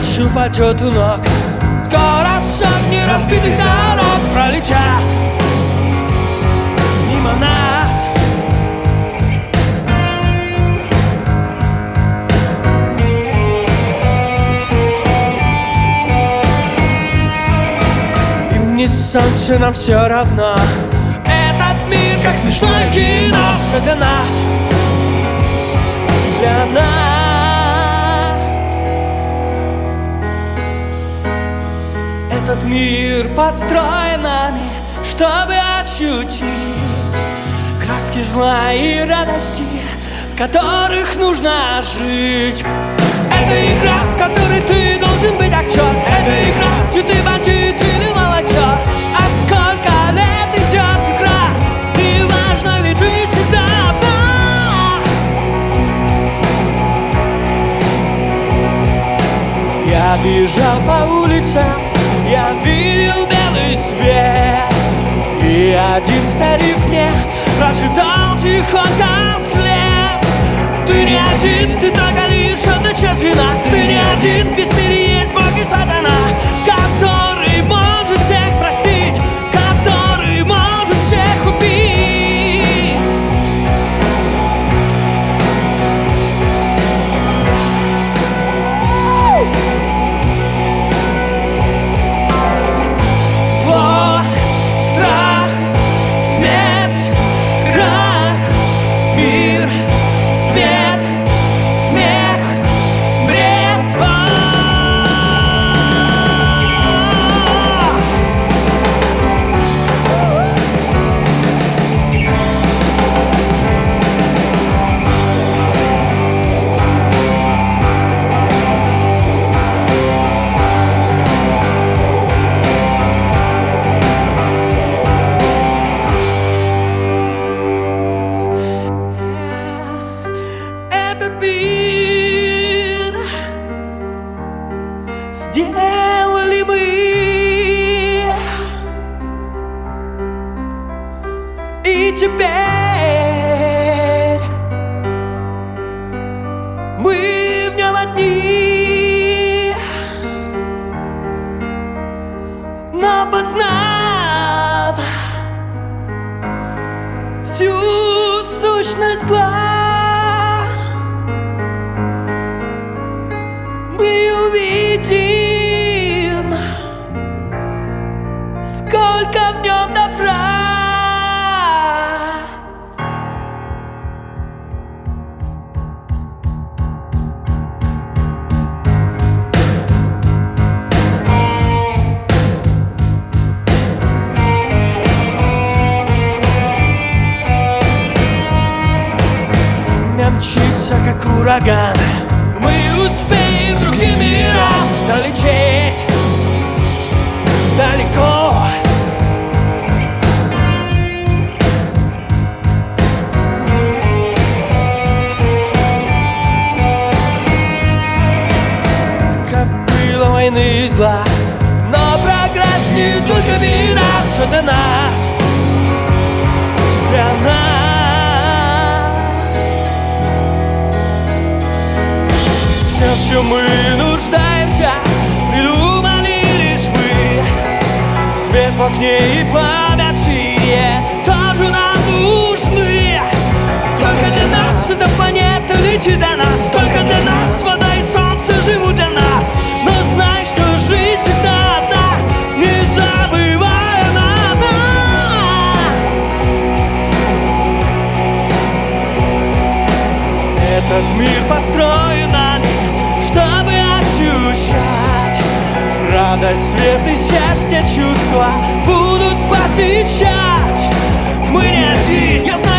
ночь упадет у ног. Скоро сотни разбитых дорог пролетят мимо нас. И вниз солнце нам все равно. Этот мир как смешное кино. Все для нас, для нас. Этот мир построен нами, чтобы ощутить краски зла и радости, в которых нужно жить. Это игра, в которой ты должен быть актер. Это игра, где ты бандит или волонтер. А сколько лет идет игра, не важно, ведь жизнь всегда одна. Я бежал по улицам, я видел белый свет, и один старик мне прошептал тихонько вслед: ты не один, ты только лишь одна часть вина. Ты не один, весь в мире есть Бог и сатана, который может всех простить, который может всех убить. Зло, страх, смерть, крах, мир, свет, смех, бред. Этот мир сделали мы, и теперь мы в нем одни. Но познав всю сущность зла, мы увидим, сколько в нем добра. Время мчится, как ураган. Мы успеем в другие мира долететь далеко. Копыла войны и зла, но прогресс не только вина. Все для нас, для нас. Все, в чем мы нуждаемся, придумали лишь мы. Свет в окне и пламя в тире тоже нам нужны. Только для нас эта планета летит для нас. Только для нас вода и солнце живут для нас. Но знай, что жизнь всегда одна, не забывай она. Этот мир построен нами, чтобы ощущать радость, свет и счастье. Чувства будут посещать. Мы не одни, я знаю.